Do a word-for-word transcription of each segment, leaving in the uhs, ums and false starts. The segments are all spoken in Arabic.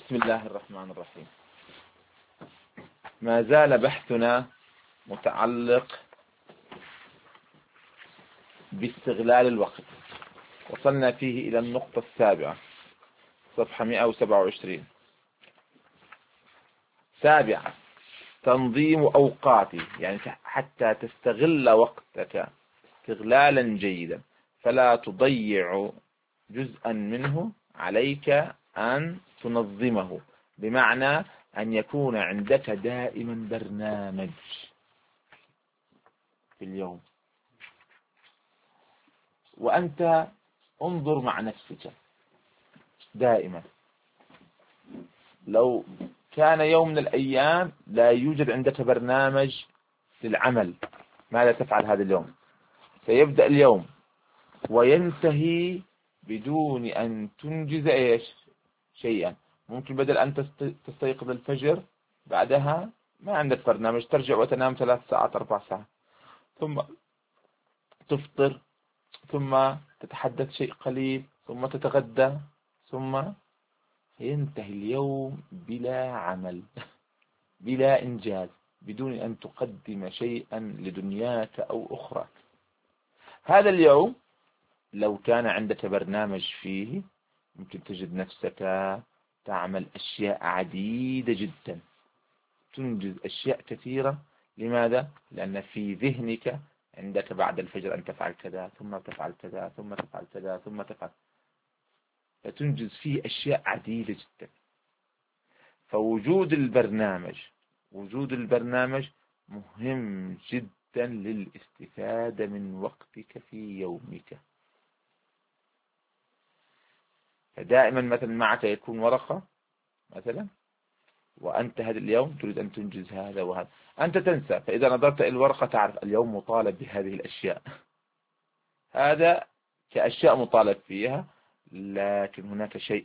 بسم الله الرحمن الرحيم. ما زال بحثنا متعلق باستغلال الوقت. وصلنا فيه إلى النقطة السابعة، صفحة مئة وسبعة وعشرين. سابعة: تنظيم أوقاتي، يعني حتى تستغل وقتك استغلالا جيدا فلا تضيع جزءا منه، عليك أن تنظمه، بمعنى أن يكون عندك دائما برنامج في اليوم. وأنت انظر مع نفسك دائما، لو كان يوم من الأيام لا يوجد عندك برنامج للعمل، ماذا تفعل هذا اليوم؟ سيبدأ اليوم وينتهي بدون أن تنجز إيش شيئا. ممكن بدل أن تستيقظ الفجر بعدها ما عندك برنامج، ترجع وتنام ثلاث ساعات أربع ساعات، ثم تفطر، ثم تتحدث شيء قليل، ثم تتغدى، ثم ينتهي اليوم بلا عمل بلا إنجاز، بدون أن تقدم شيئا لدنياك أو أخراك. هذا اليوم لو كان عندك برنامج فيه، ممكن تجد نفسك تعمل أشياء عديدة جدا، تنجز أشياء كثيرة. لماذا؟ لأن في ذهنك عندك بعد الفجر أن تفعل كذا، ثم تفعل كذا، ثم تفعل كذا، ثم تفعل، فتنجز فيه أشياء عديدة جدا. فوجود البرنامج وجود البرنامج مهم جدا للاستفادة من وقتك في يومك. فدائما مثلا معك يكون ورقة مثلا، وأنت هذا اليوم تريد أن تنجز هذا وهذا، أنت تنسى، فإذا نظرت إلى الورقة تعرف اليوم مطالب بهذه الأشياء. هذا كأشياء مطالب فيها، لكن هناك شيء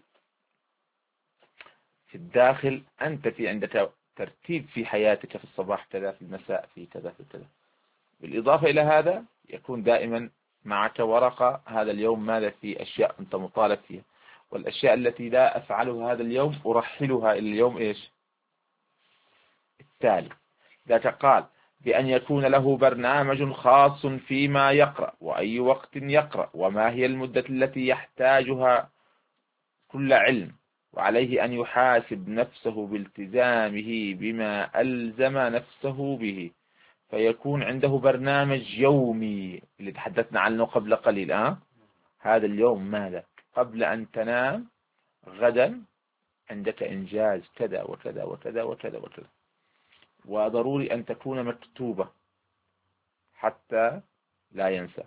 في الداخل، أنت في عندك ترتيب في حياتك، في الصباح كذا، في المساء في كذا في كذا. بالإضافة إلى هذا يكون دائما معك ورقة، هذا اليوم ماذا في أشياء أنت مطالب فيها، والأشياء التي لا أفعلها هذا اليوم أرحلها إلى اليوم إيش التالي. ذاك قال بأن يكون له برنامج خاص فيما يقرأ، وأي وقت يقرأ، وما هي المدة التي يحتاجها كل علم، وعليه أن يحاسب نفسه بالتزامه بما ألزم نفسه به، فيكون عنده برنامج يومي اللي تحدثنا عنه قبل قليل. أه؟ هذا اليوم ماذا؟ قبل أن تنام غدا عندك إنجاز كذا وكذا وكذا وكذا وكذا، وضروري أن تكون مكتوبة حتى لا ينسى.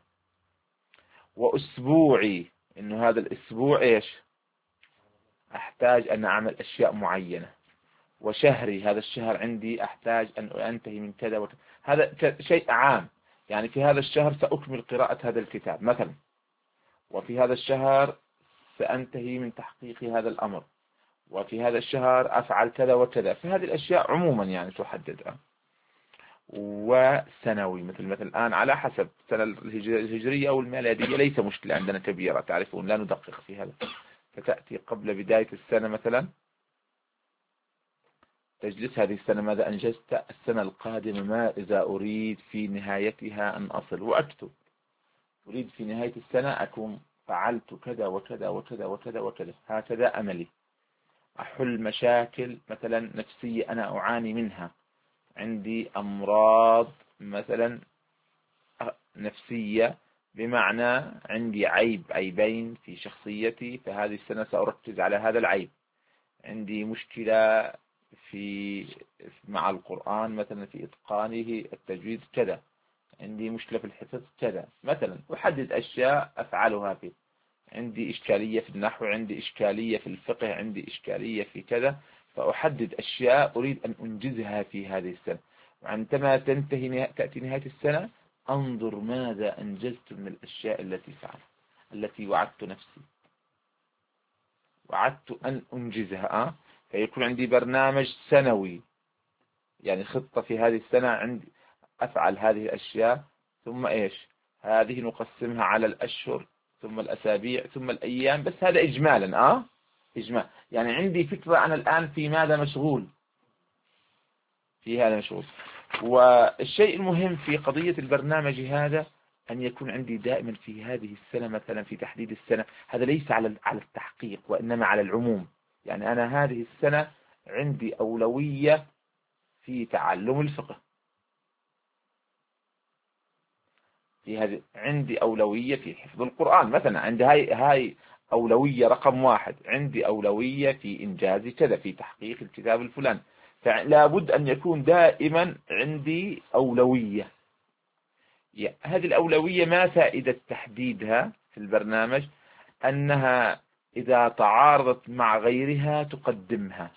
وأسبوعي، إنه هذا الأسبوع إيش أحتاج أن أعمل أشياء معينة. وشهري، هذا الشهر عندي أحتاج أن أنتهي من كذا وكذا. هذا شيء عام، يعني في هذا الشهر سأكمل قراءة هذا الكتاب مثلا، وفي هذا الشهر سأنتهي من تحقيق هذا الأمر، وفي هذا الشهر أفعل كذا وكذا. فهذه الأشياء عموما يعني تحددها. وسنوي، مثل مثل الآن على حسب السنة الهجرية أو الميلادية، ليس مشكلة عندنا كبيرة، تعرفون لا ندقق في هذا. فتأتي قبل بداية السنة مثلا، تجلس هذه السنة ماذا أنجزت، السنة القادمة ما إذا أريد في نهايتها أن أصل، وأكتب أريد في نهاية السنة أكون فعلت كذا وكذا وكذا وكذا وكذا. هكذا أملي. أحل مشاكل مثلا نفسية أنا أعاني منها، عندي أمراض مثلا نفسية، بمعنى عندي عيب عيبين في شخصيتي، فهذه السنة سأركز على هذا العيب. عندي مشكلة في مع القرآن مثلا في إتقانه التجويد كذا، عندي مشكلة في الحفظ كذا مثلا، أحدد أشياء أفعلها فيه. عندي إشكالية في النحو، عندي إشكالية في الفقه، عندي إشكالية في كذا، فأحدد أشياء أريد أن أنجزها في هذه السنة. وعندما تنتهي تأتي نهاية السنة أنظر ماذا أنجزت من الأشياء التي فعلت، التي وعدت نفسي وعدت أن أنجزها. فيكون عندي برنامج سنوي، يعني خطة في هذه السنة، عندي أفعل هذه الأشياء، ثم إيش هذه نقسمها على الأشهر، ثم الأسابيع، ثم الأيام، بس هذا إجمالا. آه إجماع، يعني عندي فكرة أنا الآن في ماذا مشغول، في هذا مشغول. والشيء المهم في قضية البرنامج هذا أن يكون عندي دائما في هذه السنة، مثلا في تحديد السنة، هذا ليس على على التحقيق وإنما على العموم. يعني أنا هذه السنة عندي أولوية في تعلم الفقه، في هذه عندي أولوية في حفظ القرآن مثلا، عندي هاي هاي أولوية رقم واحد، عندي أولوية في إنجاز كذا، في تحقيق الكتاب الفلاني. فلا بد أن يكون دائما عندي أولوية. هذه الأولوية ما فائدة تحديدها في البرنامج؟ أنها إذا تعارضت مع غيرها تقدمها.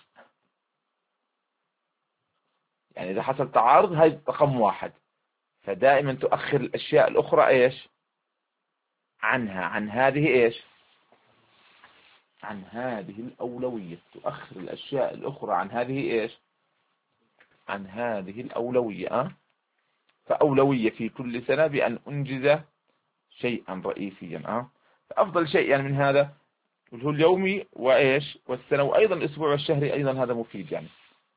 يعني إذا حصل تعارض هاي رقم واحد، فدائما تؤخر الأشياء الأخرى إيش عنها، عن هذه إيش عن هذه الأولوية، تؤخر الأشياء الأخرى عن هذه إيش عن هذه الأولوية. أه؟ فأولوية في كل سنة بأن أنجز شيئا رئيسيا. أه؟ فأفضل شيء يعني من هذا هو اليومي وإيش والسنة، وأيضا الأسبوع والشهري أيضا، هذا مفيد يعني.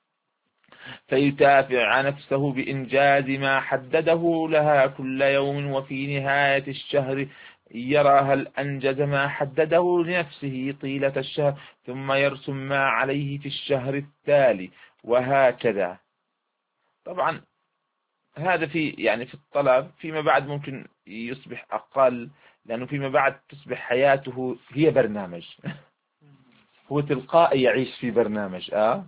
فيتافع نفسه بإنجاز ما حدده لها كل يوم، وفي نهاية الشهر يرى هل أنجز ما حدده لنفسه طيلة الشهر، ثم يرسم ما عليه في الشهر التالي، وهكذا. طبعا هذا في يعني في الطلب، فيما بعد ممكن يصبح أقل، لأنه فيما بعد تصبح حياته هي برنامج هو تلقائي يعيش في برنامج. آه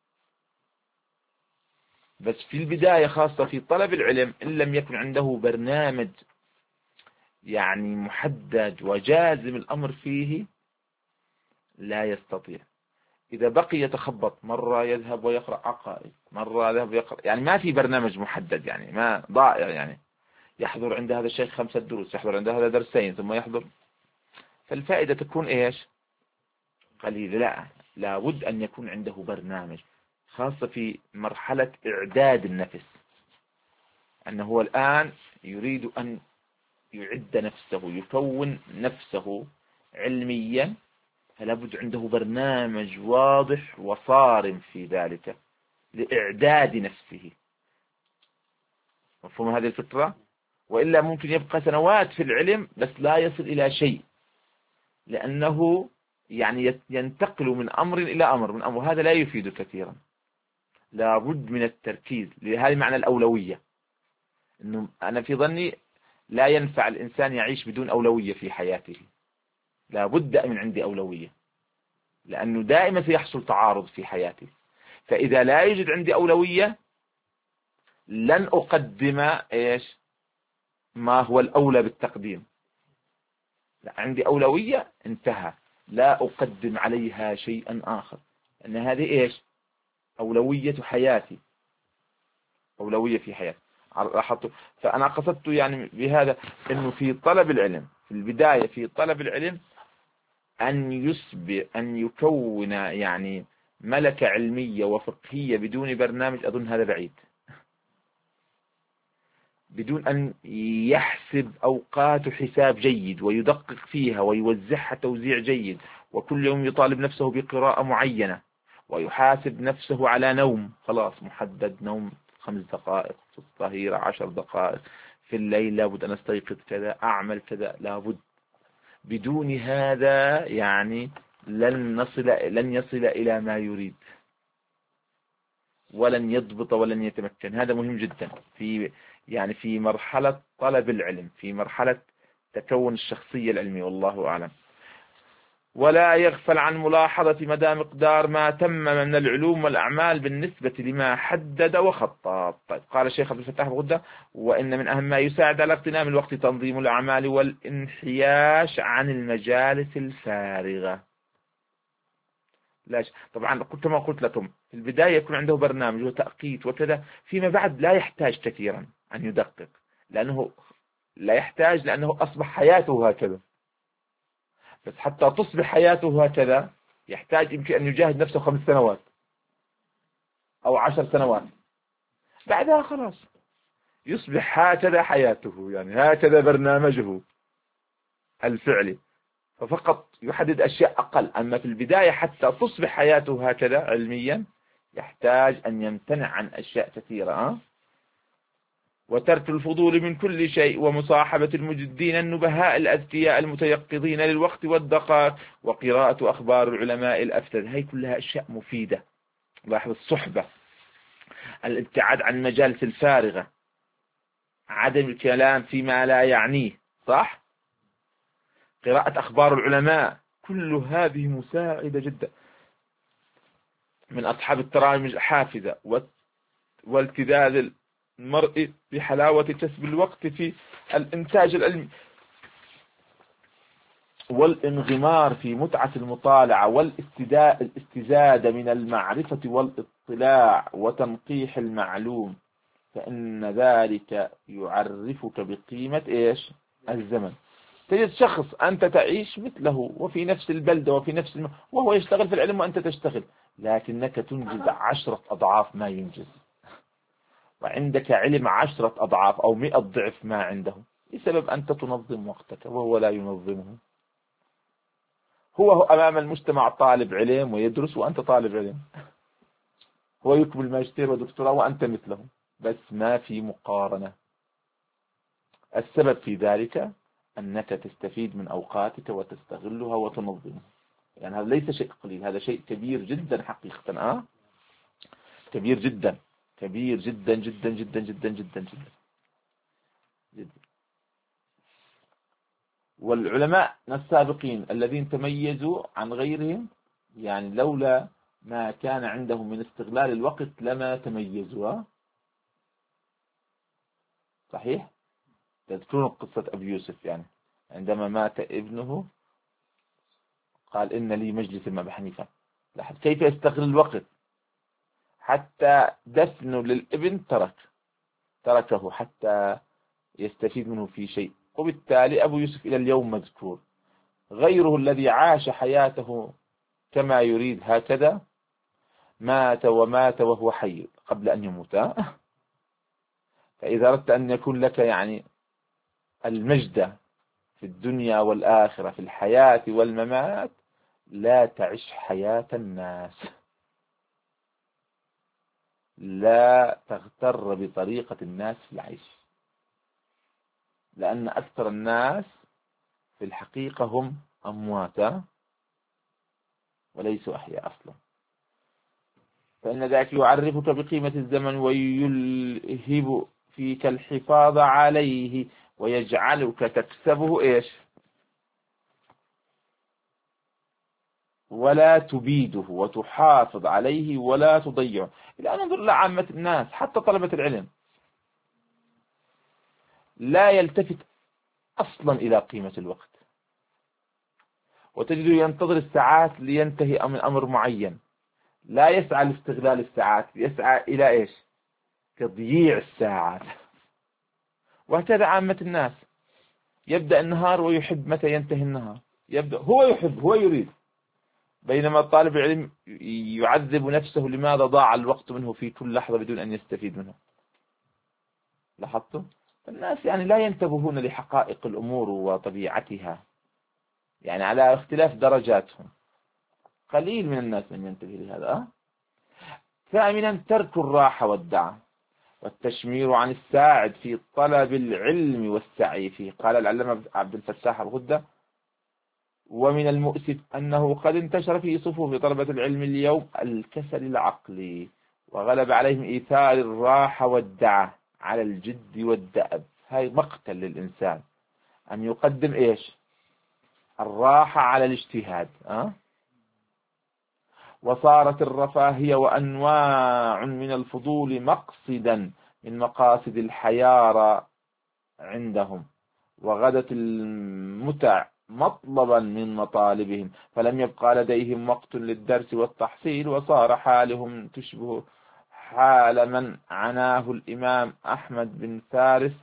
بس في البداية خاصة في طلب العلم، إن لم يكن عنده برنامج يعني محدد وجازم الأمر فيه لا يستطيع. إذا بقي يتخبط، مرة يذهب ويقرأ عقائد، مرة يذهب ويقرأ، يعني ما في برنامج محدد، يعني ما ضائع، يعني يحضر عند هذا الشيخ خمسة دروس، يحضر عند هذا درسين، ثم يحضر، فالفائدة تكون إيش قليلة. لا لابد أن يكون عنده برنامج، خاصة في مرحلة إعداد النفس، أنه هو الآن يريد أن يعد نفسه، يكون نفسه علميا، فلا بد عنده برنامج واضح وصارم في ذلك لإعداد نفسه. مفهوم هذه الفكرة؟ وإلا ممكن يبقى سنوات في العلم بس لا يصل إلى شيء، لأنه يعني ينتقل من أمر إلى أمر، من أمر، هذا لا يفيد كثيرا. لا بد من التركيز، لهذا معنى الأولوية. إنه أنا في ظني لا ينفع الإنسان يعيش بدون أولوية في حياته، لا بد من عندي أولوية، لأنه دائما سيحصل تعارض في حياتي. فإذا لا يوجد عندي أولوية لن أقدم إيش ما هو الأولى بالتقديم. لا عندي أولوية انتهى، لا أقدم عليها شيئا آخر، أن هذه إيش أولوية حياتي، أولوية في حياتي. لاحظتوا؟ فأنا قصدت يعني بهذا أنه في طلب العلم، في البداية في طلب العلم، أن يسبق أن يكون يعني ملكة علمية وفقهية بدون برنامج، أظن هذا بعيد. بدون أن يحسب أوقاته حساب جيد ويدقق فيها ويوزعها توزيع جيد، وكل يوم يطالب نفسه بقراءة معينة، ويحاسب نفسه على نوم، خلاص محدد نوم خمس دقائق في الظهيرة، عشر دقائق في الليل، لابد أن أستيقظ كذا، أعمل كذا، لابد. بدون هذا يعني لن نصل لن يصل إلى ما يريد، ولن يضبط ولن يتمكن. هذا مهم جدا في يعني في مرحلة طلب العلم، في مرحلة تكون الشخصية العلمية، والله أعلم. ولا يغفل عن ملاحظة مدى مقدار ما تم من العلوم والأعمال بالنسبة لما حدد وخطط. طيب قال الشيخ عبد الفتاح بغدة: وإن من أهم ما يساعد على اغتنام الوقت تنظيم الأعمال والانحياش عن المجالس الفارغة. لاش طبعا قلت ما قلت لكم في البداية يكون عنده برنامج وتأقيت وكذا، فيما بعد لا يحتاج كثيرا أن يدقق، لأنه لا يحتاج، لأنه أصبح حياته هكذا. بس حتى تصبح حياته هكذا يحتاج يمكن أن يجاهد نفسه خمس سنوات أو عشر سنوات، بعدها خلاص يصبح هكذا حياته، يعني هكذا برنامجه الفعلي. ففقط يحدد أشياء أقل. أما في البداية حتى تصبح حياته هكذا علميا يحتاج أن يمتنع عن أشياء كثيرة. أه؟ وترك الفضول من كل شيء، ومصاحبة المجدين النبهاء الأذكياء المتيقظين للوقت والدقائق، وقراءة أخبار العلماء الأفذاذ. هي كلها أشياء مفيدة. لاحظ الصحبة، الابتعاد عن المجالس الفارغة، عدم الكلام فيما لا يعنيه، صح؟ قراءة أخبار العلماء، كل هذه مساعدة جدا. من أصحاب الترامج الحافزة والتذاذ المرء بحلاوة كسب الوقت في الإنتاج العلمي، والانغمار في متعة المطالعة والاستزادة من المعرفة والاطلاع وتنقيح المعلوم، فإن ذلك يعرفك بقيمة إيش؟ الزمن. تجد شخص أنت تعيش مثله وفي نفس البلدة وفي نفس الم... وهو يشتغل في العلم وأنت تشتغل، لكنك تنجز عشرة أضعاف ما ينجز، وعندك علم عشرة أضعاف أو مئة ضعف ما عنده، بسبب أنت تنظم وقتك وهو لا ينظمه. هو أمام المجتمع طالب علم ويدرس وأنت طالب علم، هو يكمل ماجستير ودكتوراه وأنت مثله، بس ما في مقارنة. السبب في ذلك أنك تستفيد من أوقاتك وتستغلها وتنظمها. يعني هذا ليس شيء قليل، هذا شيء كبير جدا حقيقة. آه كبير جدا، كبير جدا جدا جدا جدا جدا جدا, جدا. والعلماء السابقين الذين تميزوا عن غيرهم، يعني لولا ما كان عندهم من استغلال الوقت لما تميزوا. صحيح؟ تذكرون قصة أبي يوسف، يعني عندما مات ابنه قال إن لي مجلس مع أبي حنيفة. لاحظ كيف يستغل الوقت، حتى دفنه للابن ترك تركه حتى يستفيد منه في شيء. وبالتالي أبو يوسف إلى اليوم مذكور. غيره الذي عاش حياته كما يريد هكذا مات ومات وهو حي قبل أن يموت. فإذا أردت أن يكون لك يعني المجد في الدنيا والآخرة، في الحياة والممات، لا تعش حياة الناس، لا تغتر بطريقة الناس في العيش، لأن أكثر الناس في الحقيقة هم أموات وليسوا أحياء أصلا. فإن ذاك يعرفك بقيمة الزمن ويلهب فيك الحفاظ عليه، ويجعلك تكسبه إيش؟ ولا تبيده، وتحافظ عليه ولا تضيعه. الآن انظر لعامة الناس حتى طلبة العلم لا يلتفت أصلا إلى قيمة الوقت، وتجده ينتظر الساعات لينتهي من أمر معين، لا يسعى لاستغلال الساعات، يسعى إلى إيش؟ تضييع الساعات. وهكذا عامة الناس، يبدأ النهار ويحب متى ينتهي النهار، يبدأ هو يحب هو يريد، بينما طالب العلم يعذب نفسه لماذا ضاع الوقت منه في كل لحظة بدون أن يستفيد منه. لاحظتم؟ الناس يعني لا ينتبهون لحقائق الأمور وطبيعتها، يعني على اختلاف درجاتهم، قليل من الناس من ينتبه لهذا. ثامنا ترك الراحة والدعة والتشمير عن الساعد في طلب العلم والسعي فيه. قال العلامة عبد الفتاح الغدة: ومن المؤسف أنه قد انتشر في صفوف طلبة العلم اليوم الكسل العقلي، وغلب عليهم إيثار الراحة والدعة على الجد والدأب. هاي مقتل للإنسان أن يقدم إيش؟ الراحة على الاجتهاد. أه؟ وصارت الرفاهية وأنواع من الفضول مقصدا من مقاصد الحيارى عندهم، وغدت المتع مطلبا من مطالبهم، فلم يبقى لديهم وقت للدرس والتحصيل، وصار حالهم تشبه حال من عناه الإمام أحمد بن فارس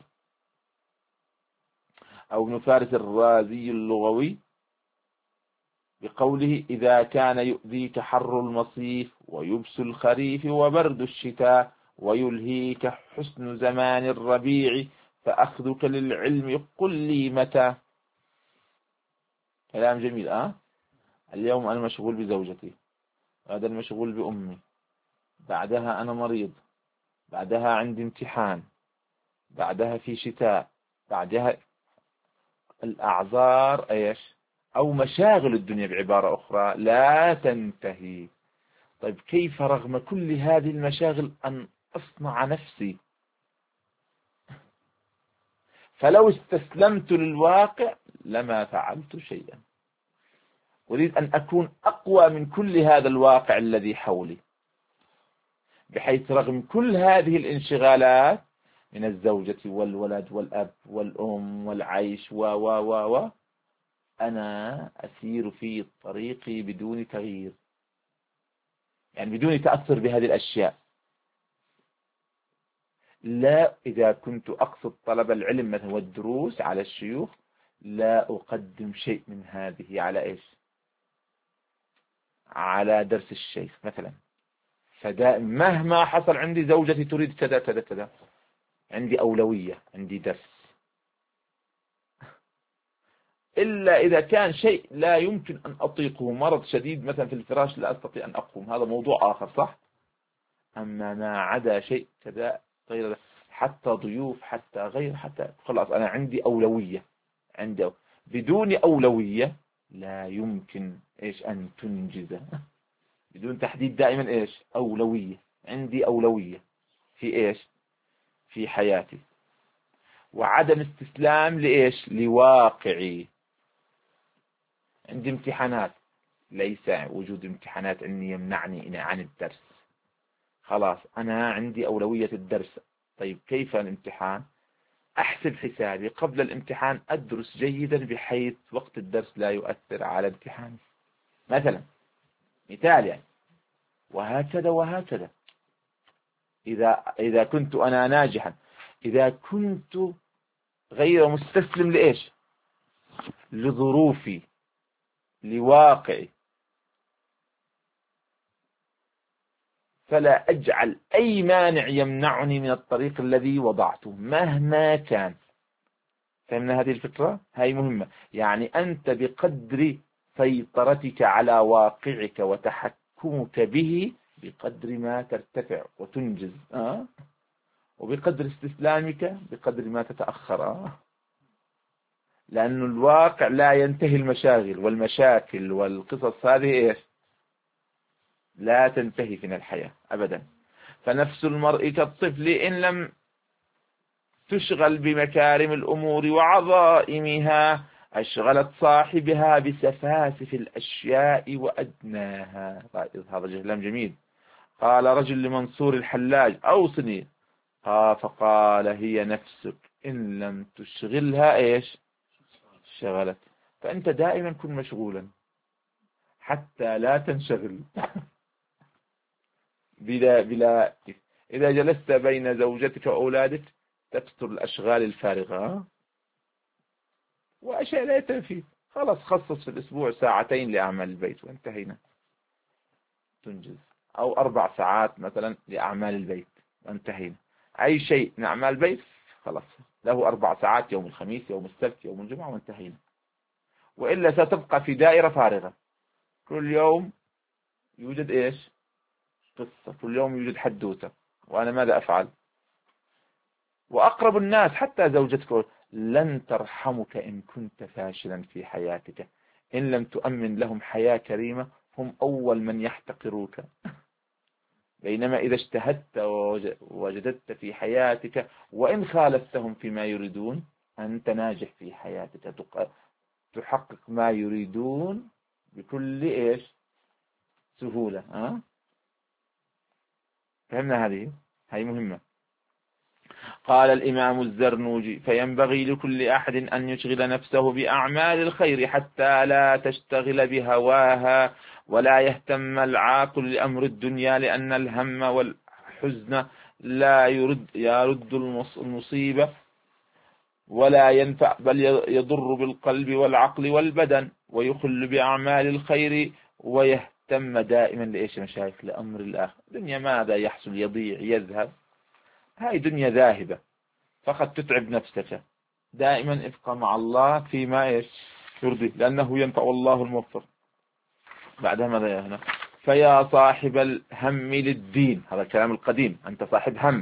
أو ابن فارس الرازي اللغوي بقوله: إذا كان يؤذيك حر المصيف ويبس الخريف وبرد الشتاء ويلهيك حسن زمان الربيع فأخذك للعلم قل لي متى. كلام جميل. أه اليوم أنا مشغول بزوجتي، غدا المشغول بأمي، بعدها أنا مريض، بعدها عندي امتحان، بعدها في شتاء، بعدها الأعذار إيش أو مشاغل الدنيا بعبارة أخرى لا تنتهي. طيب كيف رغم كل هذه المشاغل أن أصنع نفسي؟ فلو استسلمت للواقع لما فعلت شيئا. أريد أن أكون أقوى من كل هذا الواقع الذي حولي، بحيث رغم كل هذه الانشغالات من الزوجة والولد والأب والأم والعيش و و و و أنا أسير في طريقي بدون تغيير، يعني بدون تأثر بهذه الأشياء. لا، إذا كنت أقصد طلب العلم مثلا والدروس على الشيوخ لا أقدم شيء من هذه على إيش؟ على درس الشيخ مثلا. فدائما مهما حصل عندي زوجتي تريد كذا كذا كذا، عندي أولوية، عندي درس. إلا إذا كان شيء لا يمكن أن أطيقه، مرض شديد مثلا في الفراش لا أستطيع أن أقوم، هذا موضوع آخر صح. أما ما عدا شيء كذا غير، حتى ضيوف حتى غير، حتى خلاص أنا عندي أولوية. عندي أو... بدون أولوية لا يمكن إيش أن تنجز. بدون تحديد دائما إيش أولوية، عندي أولوية في إيش في حياتي. وعدم استسلام لإيش لواقعي. عندي امتحانات، ليس وجود امتحانات عندي يمنعني عن الدرس. خلاص أنا عندي أولوية الدرس. طيب كيف الامتحان؟ أحسب حسابي قبل الامتحان، أدرس جيدا بحيث وقت الدرس لا يؤثر على امتحاني مثلا، مثال يعني. وهكذا وهكذا. إذا إذا كنت أنا ناجحا، إذا كنت غير مستسلم لإيش لظروفي لواقعي، فلا أجعل أي مانع يمنعني من الطريق الذي وضعته مهما كان. فهمنا هذه الفكرة؟ هاي مهمة. يعني أنت بقدر سيطرتك على واقعك وتحكمك به بقدر ما ترتفع وتنجز، أه؟ وبقدر استسلامك بقدر ما تتأخر. أه؟ لأن الواقع لا ينتهي، المشاغل والمشاكل والقصص هذه إيش لا تنتهي من الحياة أبدا. فنفس المرء كالطفل إن لم تشغل بمكارم الأمور وعظائمها أشغلت صاحبها بسفاسف الأشياء وأدناها. هذا كلام جميل. قال رجل لمنصور الحلاج أوصني، قال فقال هي نفسك إن لم تشغلها إيش شغلت. فأنت دائما كن مشغولا حتى لا تنشغل. بلا بلا إذا جلست بين زوجتك وأولادك تكثر الأشغال الفارغة وأشياء لا تفيد. خلاص خصص في الأسبوع ساعتين لأعمال البيت وانتهينا، تنجز. أو أربع ساعات مثلا لأعمال البيت وانتهينا. أي شيء من أعمال البيت خلاص له أربع ساعات، يوم الخميس يوم السبت يوم الجمعة وانتهينا. وإلا ستبقى في دائرة فارغة، كل يوم يوجد إيش قصة، كل يوم يوجد حدوتة، وأنا ماذا أفعل؟ وأقرب الناس حتى زوجتك لن ترحمك إن كنت فاشلا في حياتك. إن لم تؤمن لهم حياة كريمة هم أول من يحتقروك. بينما إذا اجتهدت ووجدت في حياتك وإن خالفتهم فيما يريدون أنت ناجح في حياتك، تحقق ما يريدون بكل إيش سهولة. أه؟ فهمنا هذه هذه مهمة. قال الإمام الزرنوجي فينبغي لكل أحد أن يشغل نفسه بأعمال الخير حتى لا تشتغل بهواها، ولا يهتم العاقل لأمر الدنيا، لأن الهم والحزن لا يرد يرد المصيبة ولا ينفع، بل يضر بالقلب والعقل والبدن، ويخل بأعمال الخير ويهتم دائما لإيش مشايخ لأمر الآخر. دنيا ماذا يحصل؟ يضيع يذهب، هاي دنيا ذاهبة، فقط تتعب نفسك. دائما ابقى مع الله فيما إيش يرضي لأنه ينفع الله الموفق. بعدها ماذا هنا؟ فيا صاحب الهم للدين، هذا الكلام القديم، أنت صاحب هم،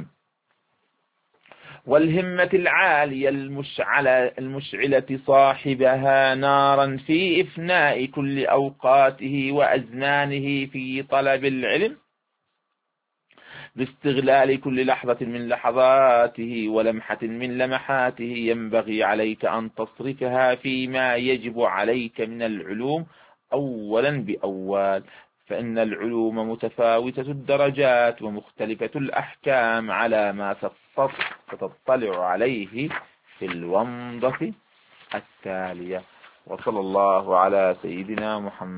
والهمة العالية المشعلة المشعلة صاحبها نارا في إفناء كل أوقاته وأزمانه في طلب العلم، باستغلال كل لحظة من لحظاته ولمحة من لمحاته، ينبغي عليك أن تصرفها فيما يجب عليك من العلوم أولا بأول، فإن العلوم متفاوتة الدرجات ومختلفة الأحكام على ما ستطلع عليه في الومضة التالية. وصلى الله على سيدنا محمد.